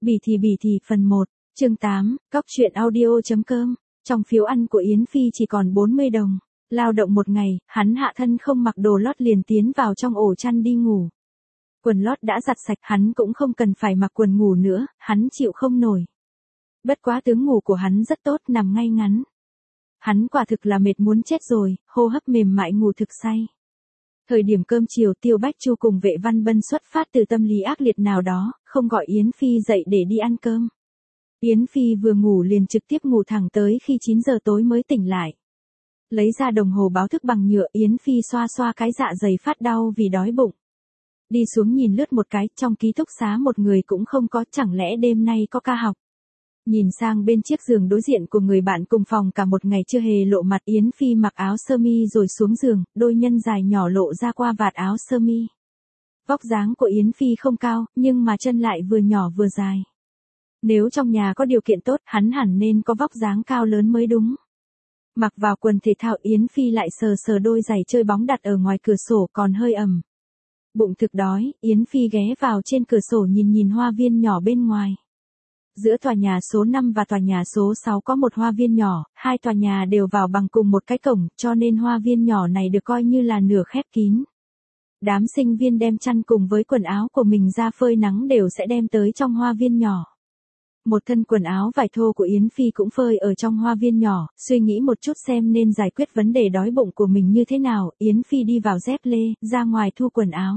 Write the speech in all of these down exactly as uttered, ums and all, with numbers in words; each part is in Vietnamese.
Bỉ thì bỉ thì phần một, chương tám, cóc truyện audio.com, trong phiếu ăn của Yến Phi chỉ còn bốn mươi đồng, lao động một ngày, hắn hạ thân không mặc đồ lót liền tiến vào trong ổ chăn đi ngủ. Quần lót đã giặt sạch, hắn cũng không cần phải mặc quần ngủ nữa, hắn chịu không nổi. Bất quá tướng ngủ của hắn rất tốt, nằm ngay ngắn. Hắn quả thực là mệt muốn chết rồi, hô hấp mềm mại ngủ thực say. Thời điểm cơm chiều Tiêu Bách Chu cùng Vệ Văn Bân xuất phát từ tâm lý ác liệt nào đó, không gọi Yến Phi dậy để đi ăn cơm. Yến Phi vừa ngủ liền trực tiếp ngủ thẳng tới khi chín giờ tối mới tỉnh lại. Lấy ra đồng hồ báo thức bằng nhựa, Yến Phi xoa xoa cái dạ dày phát đau vì đói bụng. Đi xuống nhìn lướt một cái, trong ký túc xá một người cũng không có, chẳng lẽ đêm nay có ca học. Nhìn sang bên chiếc giường đối diện của người bạn cùng phòng cả một ngày chưa hề lộ mặt, Yến Phi mặc áo sơ mi rồi xuống giường, đôi nhân dài nhỏ lộ ra qua vạt áo sơ mi. Vóc dáng của Yến Phi không cao, nhưng mà chân lại vừa nhỏ vừa dài. Nếu trong nhà có điều kiện tốt, hắn hẳn nên có vóc dáng cao lớn mới đúng. Mặc vào quần thể thao, Yến Phi lại sờ sờ đôi giày chơi bóng đặt ở ngoài cửa sổ còn hơi ẩm. Bụng thực đói, Yến Phi ghé vào trên cửa sổ nhìn nhìn hoa viên nhỏ bên ngoài. Giữa tòa nhà số năm và tòa nhà số sáu có một hoa viên nhỏ, hai tòa nhà đều vào bằng cùng một cái cổng, cho nên hoa viên nhỏ này được coi như là nửa khép kín. Đám sinh viên đem chăn cùng với quần áo của mình ra phơi nắng đều sẽ đem tới trong hoa viên nhỏ. Một thân quần áo vải thô của Yến Phi cũng phơi ở trong hoa viên nhỏ, suy nghĩ một chút xem nên giải quyết vấn đề đói bụng của mình như thế nào, Yến Phi đi vào dép lê, ra ngoài thu quần áo.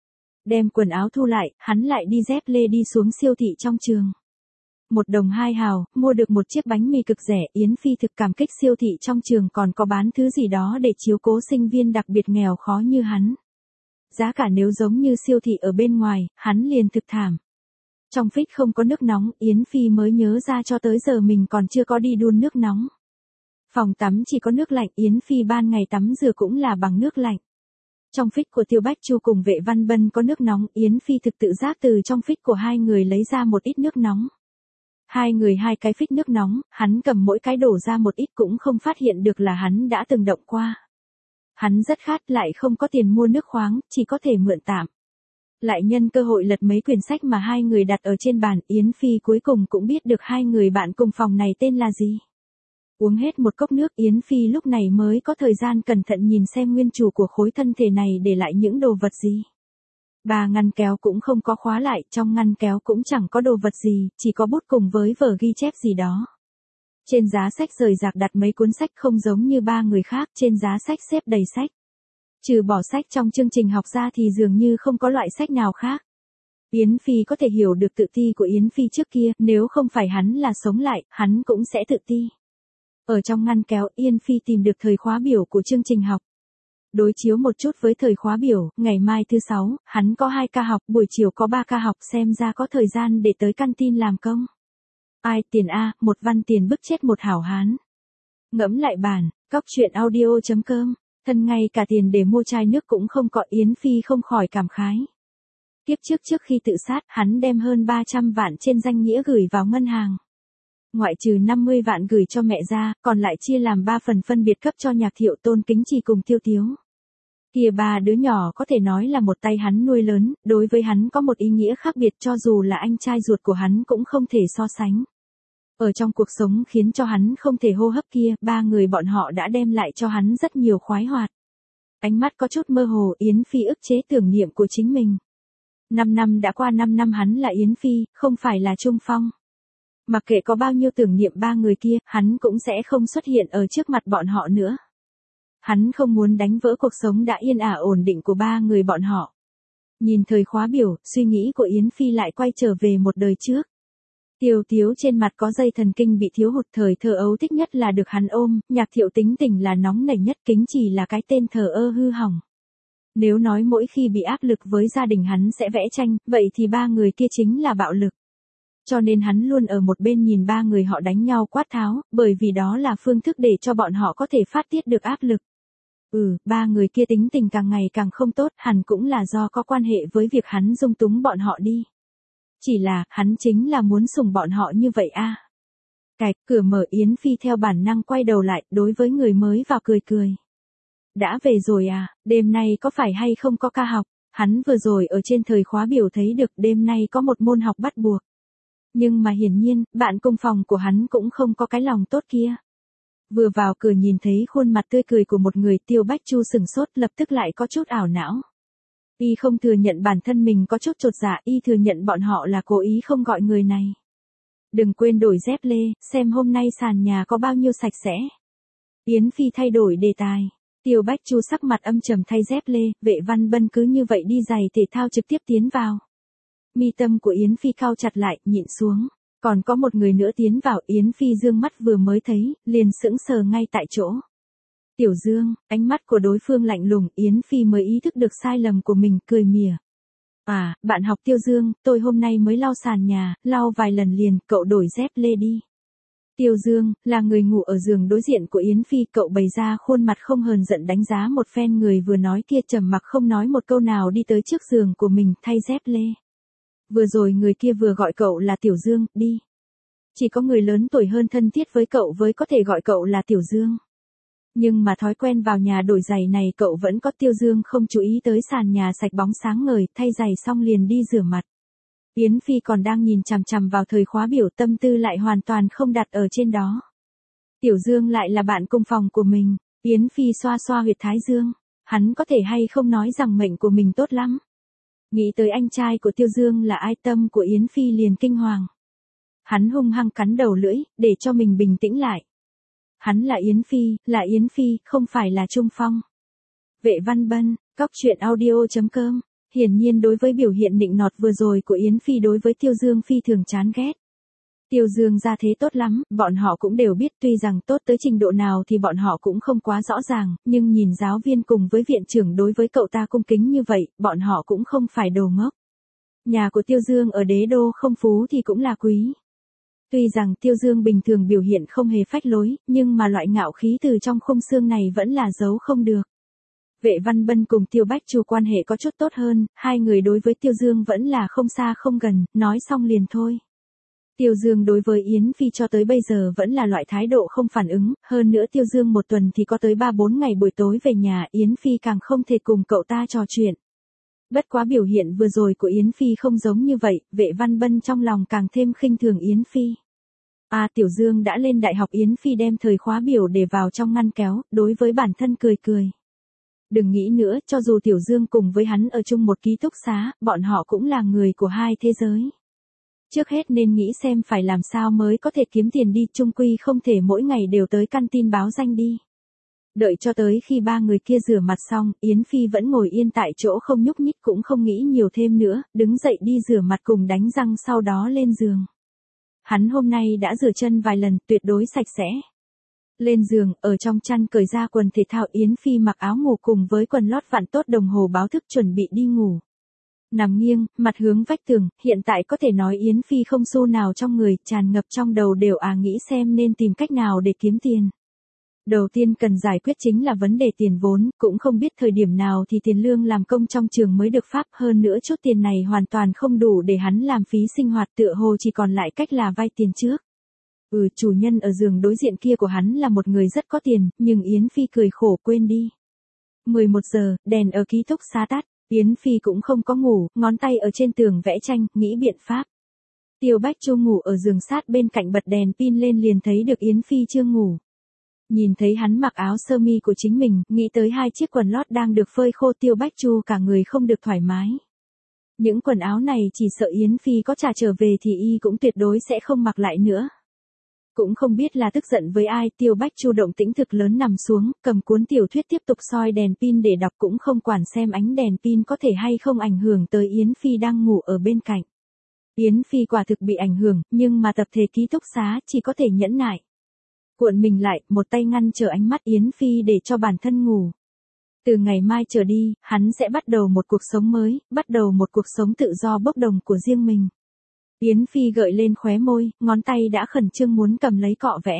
Đem quần áo thu lại, hắn lại đi dép lê đi xuống siêu thị trong trường. Một đồng hai hào, mua được một chiếc bánh mì cực rẻ, Yến Phi thực cảm kích siêu thị trong trường còn có bán thứ gì đó để chiếu cố sinh viên đặc biệt nghèo khó như hắn. Giá cả nếu giống như siêu thị ở bên ngoài, hắn liền thực thảm. Trong phích không có nước nóng, Yến Phi mới nhớ ra cho tới giờ mình còn chưa có đi đun nước nóng. Phòng tắm chỉ có nước lạnh, Yến Phi ban ngày tắm rửa cũng là bằng nước lạnh. Trong phích của Tiêu Bách Chu cùng Vệ Văn Bân có nước nóng, Yến Phi thực tự giác từ trong phích của hai người lấy ra một ít nước nóng. Hai người hai cái phích nước nóng, hắn cầm mỗi cái đổ ra một ít cũng không phát hiện được là hắn đã từng động qua. Hắn rất khát lại không có tiền mua nước khoáng, chỉ có thể mượn tạm. Lại nhân cơ hội lật mấy quyển sách mà hai người đặt ở trên bàn, Yến Phi cuối cùng cũng biết được hai người bạn cùng phòng này tên là gì. Uống hết một cốc nước, Yến Phi lúc này mới có thời gian cẩn thận nhìn xem nguyên chủ của khối thân thể này để lại những đồ vật gì. Ba ngăn kéo cũng không có khóa lại, trong ngăn kéo cũng chẳng có đồ vật gì, chỉ có bút cùng với vở ghi chép gì đó. Trên giá sách rời rạc đặt mấy cuốn sách không giống như ba người khác, trên giá sách xếp đầy sách. Trừ bỏ sách trong chương trình học ra thì dường như không có loại sách nào khác. Yến Phi có thể hiểu được tự ti của Yến Phi trước kia, nếu không phải hắn là sống lại, hắn cũng sẽ tự ti. Ở trong ngăn kéo, Yến Phi tìm được thời khóa biểu của chương trình học. Đối chiếu một chút với thời khóa biểu, ngày mai thứ sáu, hắn có hai ca học, buổi chiều có ba ca học, xem ra có thời gian để tới canteen làm công. Ai tiền A, một văn tiền bức chết một hảo hán. Ngẫm lại bản, cóc truyện audio.com, thân ngay cả tiền để mua chai nước cũng không có, Yến Phi không khỏi cảm khái. Tiếp trước trước khi tự sát, hắn đem hơn ba trăm vạn trên danh nghĩa gửi vào ngân hàng. Ngoại trừ năm mươi vạn gửi cho mẹ ra, còn lại chia làm ba phần phân biệt cấp cho Nhạc Thiệu, Tôn Kính Trì cùng Tiêu Tiếu. Kia ba đứa nhỏ có thể nói là một tay hắn nuôi lớn, đối với hắn có một ý nghĩa khác biệt, cho dù là anh trai ruột của hắn cũng không thể so sánh. Ở trong cuộc sống khiến cho hắn không thể hô hấp kia, ba người bọn họ đã đem lại cho hắn rất nhiều khoái hoạt. Ánh mắt có chút mơ hồ, Yến Phi ức chế tưởng niệm của chính mình. Năm năm đã qua, năm năm hắn là Yến Phi, không phải là Trung Phong. Mặc kệ có bao nhiêu tưởng niệm ba người kia, hắn cũng sẽ không xuất hiện ở trước mặt bọn họ nữa. Hắn không muốn đánh vỡ cuộc sống đã yên ả ổn định của ba người bọn họ. Nhìn thời khóa biểu, suy nghĩ của Yến Phi lại quay trở về một đời trước. Tiêu Tiếu trên mặt có dây thần kinh bị thiếu hụt, thời thơ ấu thích nhất là được hắn ôm, Nhạc Thiệu tính tình là nóng nảy nhất, Kính Trì là cái tên thờ ơ hư hỏng. Nếu nói mỗi khi bị áp lực với gia đình hắn sẽ vẽ tranh, vậy thì ba người kia chính là bạo lực. Cho nên hắn luôn ở một bên nhìn ba người họ đánh nhau quát tháo, bởi vì đó là phương thức để cho bọn họ có thể phát tiết được áp lực. Ừ, ba người kia tính tình càng ngày càng không tốt, hẳn cũng là do có quan hệ với việc hắn dung túng bọn họ đi. Chỉ là, hắn chính là muốn sủng bọn họ như vậy a. À. Cạch, cửa mở, Yến Phi theo bản năng quay đầu lại, đối với người mới vào cười cười. Đã về rồi à, đêm nay có phải hay không có ca học, hắn vừa rồi ở trên thời khóa biểu thấy được đêm nay có một môn học bắt buộc. Nhưng mà hiển nhiên, bạn cùng phòng của hắn cũng không có cái lòng tốt kia. Vừa vào cửa nhìn thấy khuôn mặt tươi cười của một người, Tiêu Bách Chu sừng sốt, lập tức lại có chút ảo não. Y không thừa nhận bản thân mình có chút chột dạ, y thừa nhận bọn họ là cố ý không gọi người này. Đừng quên đổi dép lê, xem hôm nay sàn nhà có bao nhiêu sạch sẽ. Yến Phi thay đổi đề tài. Tiêu Bách Chu sắc mặt âm trầm thay dép lê, Vệ Văn Bân cứ như vậy đi giày thể thao trực tiếp tiến vào. Mi tâm của Yến Phi cau chặt lại, nhịn xuống. Còn có một người nữa tiến vào, Yến Phi dương mắt vừa mới thấy, liền sững sờ ngay tại chỗ. Tiểu Dương, ánh mắt của đối phương lạnh lùng, Yến Phi mới ý thức được sai lầm của mình, cười mỉa. À, bạn học Tiêu Dương, tôi hôm nay mới lau sàn nhà, lau vài lần liền, cậu đổi dép lê đi. Tiêu Dương, là người ngủ ở giường đối diện của Yến Phi, cậu bày ra khuôn mặt không hờn giận đánh giá một phen người vừa nói kia, trầm mặc không nói một câu nào đi tới trước giường của mình, thay dép lê. Vừa rồi người kia vừa gọi cậu là Tiểu Dương, đi. Chỉ có người lớn tuổi hơn thân thiết với cậu với có thể gọi cậu là Tiểu Dương. Nhưng mà thói quen vào nhà đổi giày này cậu vẫn có. Tiêu Dương không chú ý tới sàn nhà sạch bóng sáng ngời, thay giày xong liền đi rửa mặt. Yến Phi còn đang nhìn chằm chằm vào thời khóa biểu, tâm tư lại hoàn toàn không đặt ở trên đó. Tiểu Dương lại là bạn cùng phòng của mình. Yến Phi xoa xoa huyệt thái dương. Hắn có thể hay không nói rằng mệnh của mình tốt lắm. Nghĩ tới anh trai của Tiêu Dương là ai, tâm của Yến Phi liền kinh hoàng. Hắn hung hăng cắn đầu lưỡi, để cho mình bình tĩnh lại. Hắn là Yến Phi, là Yến Phi, không phải là Trung Phong. Vệ Văn Bân, cóc truyện audio chấm com. Hiển nhiên đối với biểu hiện nịnh nọt vừa rồi của Yến Phi đối với Tiêu Dương phi thường chán ghét. Tiêu Dương ra thế tốt lắm, bọn họ cũng đều biết, tuy rằng tốt tới trình độ nào thì bọn họ cũng không quá rõ ràng, nhưng nhìn giáo viên cùng với viện trưởng đối với cậu ta cung kính như vậy, bọn họ cũng không phải đồ ngốc. Nhà của Tiêu Dương ở đế đô không phú thì cũng là quý. Tuy rằng Tiêu Dương bình thường biểu hiện không hề phách lối, nhưng mà loại ngạo khí từ trong khung xương này vẫn là giấu không được. Vệ Văn Bân cùng Tiêu Bách Chu quan hệ có chút tốt hơn, hai người đối với Tiêu Dương vẫn là không xa không gần, nói xong liền thôi. Tiêu Dương đối với Yến Phi cho tới bây giờ vẫn là loại thái độ không phản ứng, hơn nữa Tiêu Dương một tuần thì có tới ba bốn ngày buổi tối về nhà, Yến Phi càng không thể cùng cậu ta trò chuyện. Bất quá biểu hiện vừa rồi của Yến Phi không giống như vậy, Vệ Văn Bân trong lòng càng thêm khinh thường Yến Phi. À, Tiểu Dương đã lên đại học. Yến Phi đem thời khóa biểu để vào trong ngăn kéo, đối với bản thân cười cười. Đừng nghĩ nữa, cho dù Tiểu Dương cùng với hắn ở chung một ký túc xá, bọn họ cũng là người của hai thế giới. Trước hết nên nghĩ xem phải làm sao mới có thể kiếm tiền đi, chung quy không thể mỗi ngày đều tới căn tin báo danh đi. Đợi cho tới khi ba người kia rửa mặt xong, Yến Phi vẫn ngồi yên tại chỗ không nhúc nhích, cũng không nghĩ nhiều thêm nữa, đứng dậy đi rửa mặt cùng đánh răng sau đó lên giường. Hắn hôm nay đã rửa chân vài lần, tuyệt đối sạch sẽ. Lên giường, ở trong chăn cởi ra quần thể thao, Yến Phi mặc áo ngủ cùng với quần lót vặn tốt đồng hồ báo thức chuẩn bị đi ngủ. Nằm nghiêng, mặt hướng vách tường, hiện tại có thể nói Yến Phi không xu nào trong người, tràn ngập trong đầu đều à nghĩ xem nên tìm cách nào để kiếm tiền. Đầu tiên cần giải quyết chính là vấn đề tiền vốn, cũng không biết thời điểm nào thì tiền lương làm công trong trường mới được phát, hơn nữa chút tiền này hoàn toàn không đủ để hắn làm phí sinh hoạt, tựa hồ chỉ còn lại cách là vay tiền trước. Ừ, chủ nhân ở giường đối diện kia của hắn là một người rất có tiền, nhưng Yến Phi cười khổ quên đi. mười một giờ, đèn ở ký túc xá tắt, Yến Phi cũng không có ngủ, ngón tay ở trên tường vẽ tranh, nghĩ biện pháp. Tiêu Bách Chu ngủ ở giường sát bên cạnh bật đèn pin lên liền thấy được Yến Phi chưa ngủ. Nhìn thấy hắn mặc áo sơ mi của chính mình, nghĩ tới hai chiếc quần lót đang được phơi khô, Tiêu Bách Chu cả người không được thoải mái. Những quần áo này chỉ sợ Yến Phi có trả trở về thì y cũng tuyệt đối sẽ không mặc lại nữa. Cũng không biết là tức giận với ai, Tiêu Bách Chu động tĩnh thực lớn nằm xuống, cầm cuốn tiểu thuyết tiếp tục soi đèn pin để đọc, cũng không quản xem ánh đèn pin có thể hay không ảnh hưởng tới Yến Phi đang ngủ ở bên cạnh. Yến Phi quả thực bị ảnh hưởng, nhưng mà tập thể ký túc xá chỉ có thể nhẫn nại. Cuộn mình lại, một tay ngăn trở ánh mắt Yến Phi để cho bản thân ngủ. Từ ngày mai trở đi, hắn sẽ bắt đầu một cuộc sống mới, bắt đầu một cuộc sống tự do bốc đồng của riêng mình. Yến Phi gợi lên khóe môi, ngón tay đã khẩn trương muốn cầm lấy cọ vẽ.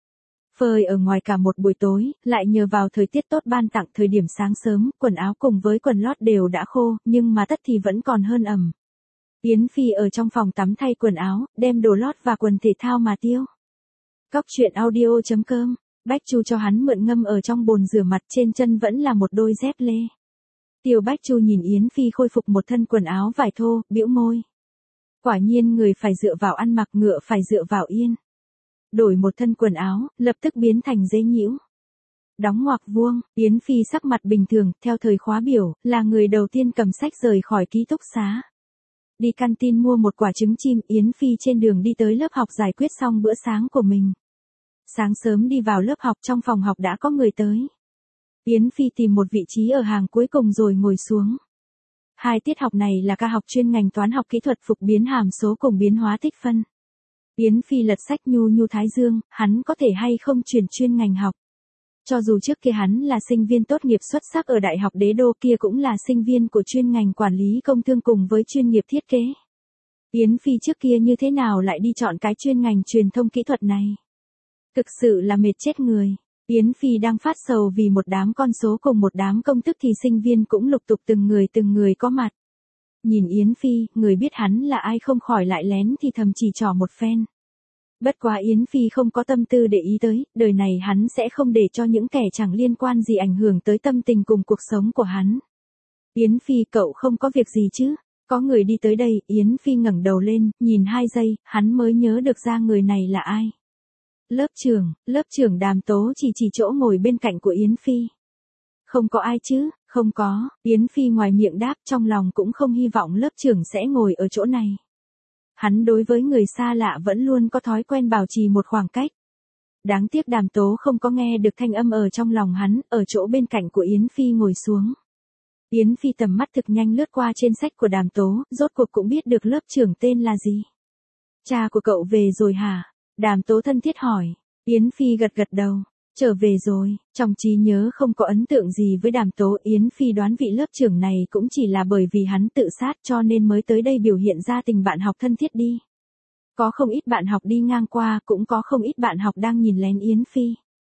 Phơi ở ngoài cả một buổi tối, lại nhờ vào thời tiết tốt ban tặng, thời điểm sáng sớm, quần áo cùng với quần lót đều đã khô, nhưng mà tất thì vẫn còn hơn ẩm. Yến Phi ở trong phòng tắm thay quần áo, đem đồ lót và quần thể thao mà tiêu. Cóc truyện audio chấm com, Bách Chu cho hắn mượn ngâm ở trong bồn rửa mặt, trên chân vẫn là một đôi dép lê. Tiêu Bách Chu nhìn Yến Phi khôi phục một thân quần áo vải thô, bĩu môi. Quả nhiên người phải dựa vào ăn mặc, ngựa phải dựa vào yên. Đổi một thân quần áo, lập tức biến thành dễ nhiễu. Đóng ngoặc vuông, Yến Phi sắc mặt bình thường, theo thời khóa biểu, là người đầu tiên cầm sách rời khỏi ký túc xá. Đi canteen mua một quả trứng chim, Yến Phi trên đường đi tới lớp học giải quyết xong bữa sáng của mình. Sáng sớm đi vào lớp học, trong phòng học đã có người tới. Yến Phi tìm một vị trí ở hàng cuối cùng rồi ngồi xuống. Hai tiết học này là ca học chuyên ngành toán học kỹ thuật phục biến hàm số cùng biến hóa tích phân. Yến Phi lật sách nhu nhu thái dương, hắn có thể hay không chuyển chuyên ngành học. Cho dù trước kia hắn là sinh viên tốt nghiệp xuất sắc ở Đại học Đế Đô, kia cũng là sinh viên của chuyên ngành quản lý công thương cùng với chuyên nghiệp thiết kế. Yến Phi trước kia như thế nào lại đi chọn cái chuyên ngành truyền thông kỹ thuật này? Thực sự là mệt chết người. Yến Phi đang phát sầu vì một đám con số cùng một đám công thức thì sinh viên cũng lục tục từng người từng người có mặt. Nhìn Yến Phi, người biết hắn là ai không khỏi lại lén thì thầm chỉ trỏ một phen. Bất quá Yến Phi không có tâm tư để ý tới, đời này hắn sẽ không để cho những kẻ chẳng liên quan gì ảnh hưởng tới tâm tình cùng cuộc sống của hắn. Yến Phi, cậu không có việc gì chứ? Có người đi tới đây, Yến Phi ngẩng đầu lên, nhìn hai giây, hắn mới nhớ được ra người này là ai. Lớp trưởng, lớp trưởng Đàm Tố chỉ chỉ chỗ ngồi bên cạnh của Yến Phi. Không có ai chứ? Không có, Yến Phi ngoài miệng đáp, trong lòng cũng không hy vọng lớp trưởng sẽ ngồi ở chỗ này. Hắn đối với người xa lạ vẫn luôn có thói quen bảo trì một khoảng cách. Đáng tiếc Đàm Tố không có nghe được thanh âm ở trong lòng hắn, ở chỗ bên cạnh của Yến Phi ngồi xuống. Yến Phi tầm mắt thực nhanh lướt qua trên sách của Đàm Tố, rốt cuộc cũng biết được lớp trưởng tên là gì. Cha của cậu về rồi hả? Đàm Tố thân thiết hỏi. Yến Phi gật gật đầu. Trở về rồi, trong trí nhớ không có ấn tượng gì với Đàm Tố. Yến Phi đoán vị lớp trưởng này cũng chỉ là bởi vì hắn tự sát cho nên mới tới đây biểu hiện ra tình bạn học thân thiết đi. Có không ít bạn học đi ngang qua, cũng có không ít bạn học đang nhìn lén Yến Phi.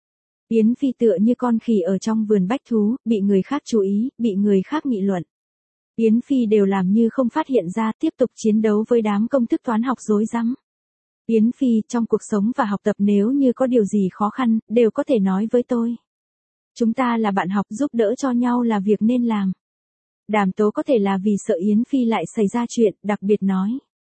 Yến Phi tựa như con khỉ ở trong vườn bách thú, bị người khác chú ý, bị người khác nghị luận. Yến Phi đều làm như không phát hiện ra, tiếp tục chiến đấu với đám công thức toán học rối rắm. Yến Phi, trong cuộc sống và học tập nếu như có điều gì khó khăn, đều có thể nói với tôi. Chúng ta là bạn học, giúp đỡ cho nhau là việc nên làm. Đàm Tố có thể là vì sợ Yến Phi lại xảy ra chuyện, đặc biệt nói.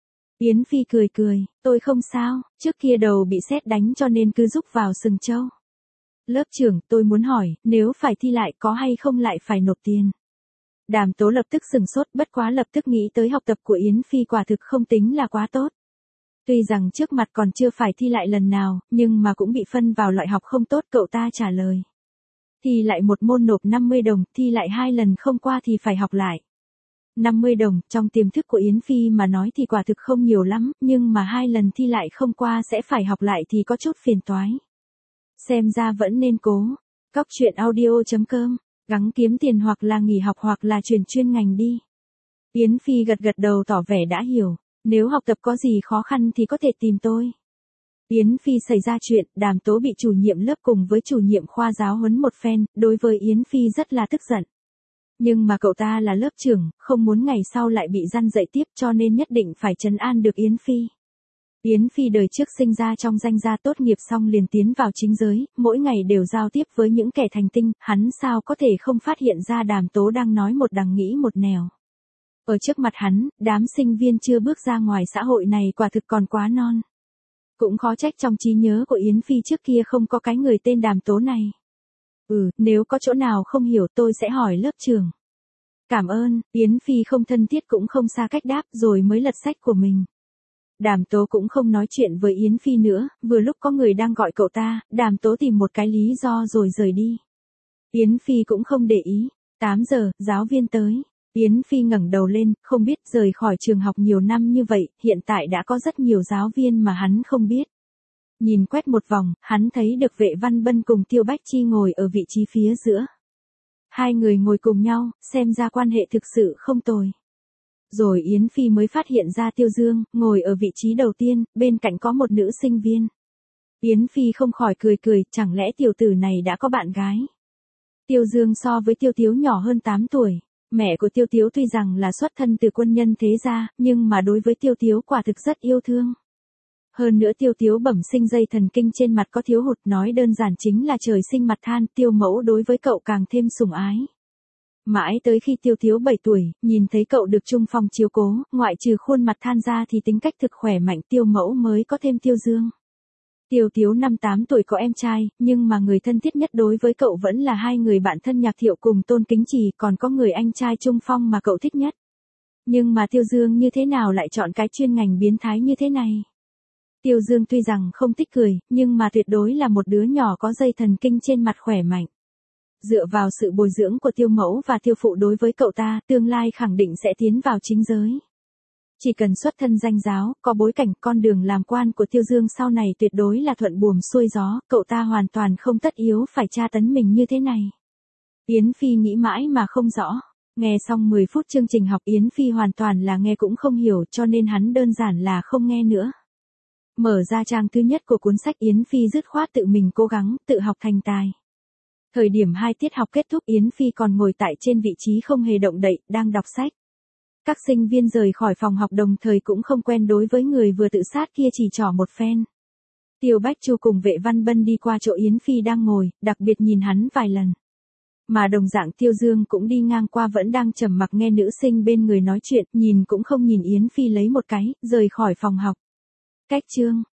Yến Phi cười cười, tôi không sao, trước kia đầu bị sét đánh cho nên cứ rúc vào sừng trâu. Lớp trưởng, tôi muốn hỏi, nếu phải thi lại có hay không lại phải nộp tiền? Đàm Tố lập tức sừng sốt, bất quá lập tức nghĩ tới học tập của Yến Phi quả thực không tính là quá tốt. Tuy rằng trước mặt còn chưa phải thi lại lần nào, nhưng mà cũng bị phân vào loại học không tốt, cậu ta trả lời. Thi lại một môn nộp năm mươi đồng, thi lại hai lần không qua thì phải học lại. năm mươi đồng, trong tiềm thức của Yến Phi mà nói thì quả thực không nhiều lắm, nhưng mà hai lần thi lại không qua sẽ phải học lại thì có chút phiền toái. Xem ra vẫn nên cố. Cóc truyện audio chấm com, gắng kiếm tiền hoặc là nghỉ học hoặc là chuyển chuyên ngành đi. Yến Phi gật gật đầu tỏ vẻ đã hiểu. Nếu học tập có gì khó khăn thì có thể tìm tôi. Yến Phi xảy ra chuyện, Đàm Tố bị chủ nhiệm lớp cùng với chủ nhiệm khoa giáo huấn một phen, đối với Yến Phi rất là tức giận. Nhưng mà cậu ta là lớp trưởng, không muốn ngày sau lại bị răn dạy tiếp cho nên nhất định phải trấn an được Yến Phi. Yến Phi đời trước sinh ra trong danh gia tốt nghiệp xong liền tiến vào chính giới, mỗi ngày đều giao tiếp với những kẻ thành tinh, hắn sao có thể không phát hiện ra Đàm Tố đang nói một đằng nghĩ một nẻo. Ở trước mặt hắn, đám sinh viên chưa bước ra ngoài xã hội này quả thực còn quá non. Cũng khó trách trong trí nhớ của Yến Phi trước kia không có cái người tên Đàm Tố này. Ừ, nếu có chỗ nào không hiểu tôi sẽ hỏi lớp trưởng. Cảm ơn, Yến Phi không thân thiết cũng không xa cách đáp rồi mới lật sách của mình. Đàm Tố cũng không nói chuyện với Yến Phi nữa, vừa lúc có người đang gọi cậu ta, Đàm Tố tìm một cái lý do rồi rời đi. Yến Phi cũng không để ý. tám giờ, giáo viên tới. Yến Phi ngẩng đầu lên, không biết rời khỏi trường học nhiều năm như vậy, hiện tại đã có rất nhiều giáo viên mà hắn không biết. Nhìn quét một vòng, hắn thấy được Vệ Văn Bân cùng Tiêu Bách Chi ngồi ở vị trí phía giữa. Hai người ngồi cùng nhau, xem ra quan hệ thực sự không tồi. Rồi Yến Phi mới phát hiện ra Tiêu Dương, ngồi ở vị trí đầu tiên, bên cạnh có một nữ sinh viên. Yến Phi không khỏi cười cười, chẳng lẽ tiểu tử này đã có bạn gái. Tiêu Dương so với Tiêu Tiếu nhỏ hơn tám tuổi. Mẹ của Tiêu Tiếu tuy rằng là xuất thân từ quân nhân thế gia, nhưng mà đối với Tiêu Tiếu quả thực rất yêu thương. Hơn nữa Tiêu Tiếu bẩm sinh dây thần kinh trên mặt có thiếu hụt, nói đơn giản chính là trời sinh mặt than, Tiêu mẫu đối với cậu càng thêm sủng ái. Mãi tới khi Tiêu Thiếu bảy tuổi, nhìn thấy cậu được Trung Phong chiếu cố, ngoại trừ khuôn mặt than ra thì tính cách thực khỏe mạnh Tiêu Mẫu mới có thêm Tiêu Dương. Tiêu Thiếu năm tám tuổi có em trai, nhưng mà người thân thiết nhất đối với cậu vẫn là hai người bạn thân Nhạc Thiệu cùng Tôn Kính Trì, còn có người anh trai Trung Phong mà cậu thích nhất. Nhưng mà Tiêu Dương như thế nào lại chọn cái chuyên ngành biến thái như thế này? Tiêu Dương tuy rằng không thích cười, nhưng mà tuyệt đối là một đứa nhỏ có dây thần kinh trên mặt khỏe mạnh. Dựa vào sự bồi dưỡng của Tiêu Mẫu và Tiêu Phụ đối với cậu ta, tương lai khẳng định sẽ tiến vào chính giới. Chỉ cần xuất thân danh giáo, có bối cảnh, con đường làm quan của Tiêu Dương sau này tuyệt đối là thuận buồm xuôi gió, cậu ta hoàn toàn không tất yếu phải tra tấn mình như thế này. Yến Phi nghĩ mãi mà không rõ. Nghe xong mười phút chương trình học Yến Phi hoàn toàn là nghe cũng không hiểu, cho nên hắn đơn giản là không nghe nữa. Mở ra trang thứ nhất của cuốn sách Yến Phi dứt khoát tự mình cố gắng, tự học thành tài. Thời điểm hai tiết học kết thúc Yến Phi còn ngồi tại trên vị trí không hề động đậy, đang đọc sách. Các sinh viên rời khỏi phòng học đồng thời cũng không quen đối với người vừa tự sát kia chỉ trỏ một phen. Tiêu Bách Chu cùng Vệ Văn Bân đi qua chỗ Yến Phi đang ngồi, đặc biệt nhìn hắn vài lần. Mà đồng dạng Tiêu Dương cũng đi ngang qua vẫn đang trầm mặc nghe nữ sinh bên người nói chuyện, nhìn cũng không nhìn Yến Phi lấy một cái, rời khỏi phòng học. Cách chương